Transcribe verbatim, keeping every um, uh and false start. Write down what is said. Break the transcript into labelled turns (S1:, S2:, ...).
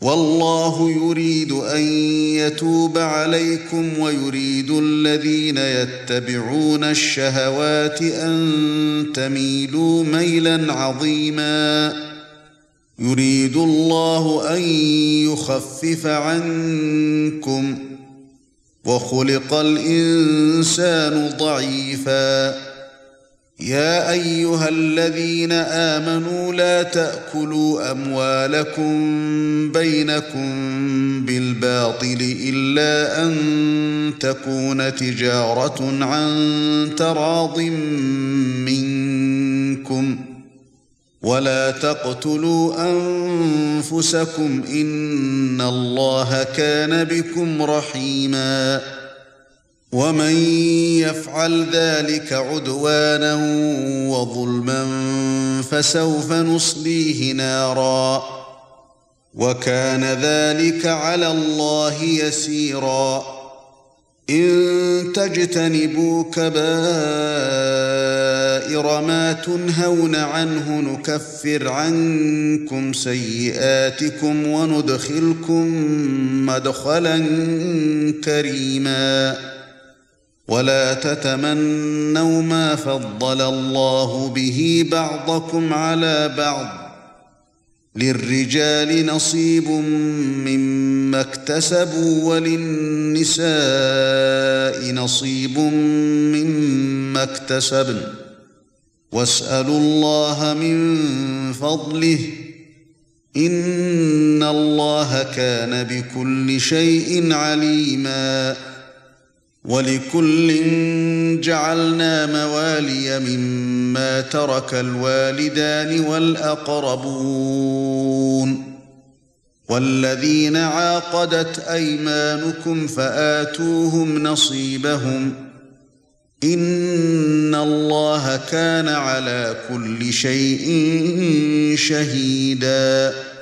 S1: والله يريد أن يتوب عليكم ويريد الذين يتبعون الشهوات أن تميلوا ميلا عظيما يريد الله أن يخفف عنكم وخلق الإنسان ضعيفا يا أيها الذين آمنوا لا تأكلوا أموالكم بينكم بالباطل إلا أن تكون تجارة عن تراض منكم ولا تقتلوا أنفسكم إن الله كان بكم رحيما ومن يفعل ذلك عدوانا وظلما فسوف نصليه نارا وكان ذلك على الله يسيرا إن تجتنبوا كبائر ما تنهون عنه نكفر عنكم سيئاتكم وندخلكم مدخلا كريما ولا تتمنوا ما فضل الله به بعضكم على بعض للرجال نصيب مما اكتسبوا وللنساء نصيب مما اكتسبن واسألوا الله من فضله إن الله كان بكل شيء عليما ولكل جعلنا موالي مما ترك الوالدان والأقربون والذين عاقدت أيمانكم فآتوهم نصيبهم إن الله كان على كل شيء شهيدا